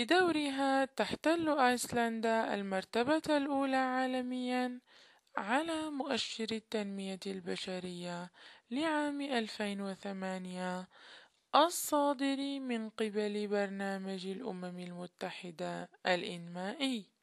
بدورها تحتل أيسلندا المرتبة الأولى عالميًا على مؤشر التنمية البشرية لعام 2008 الصادر من قبل برنامج الأمم المتحدة الإنمائي.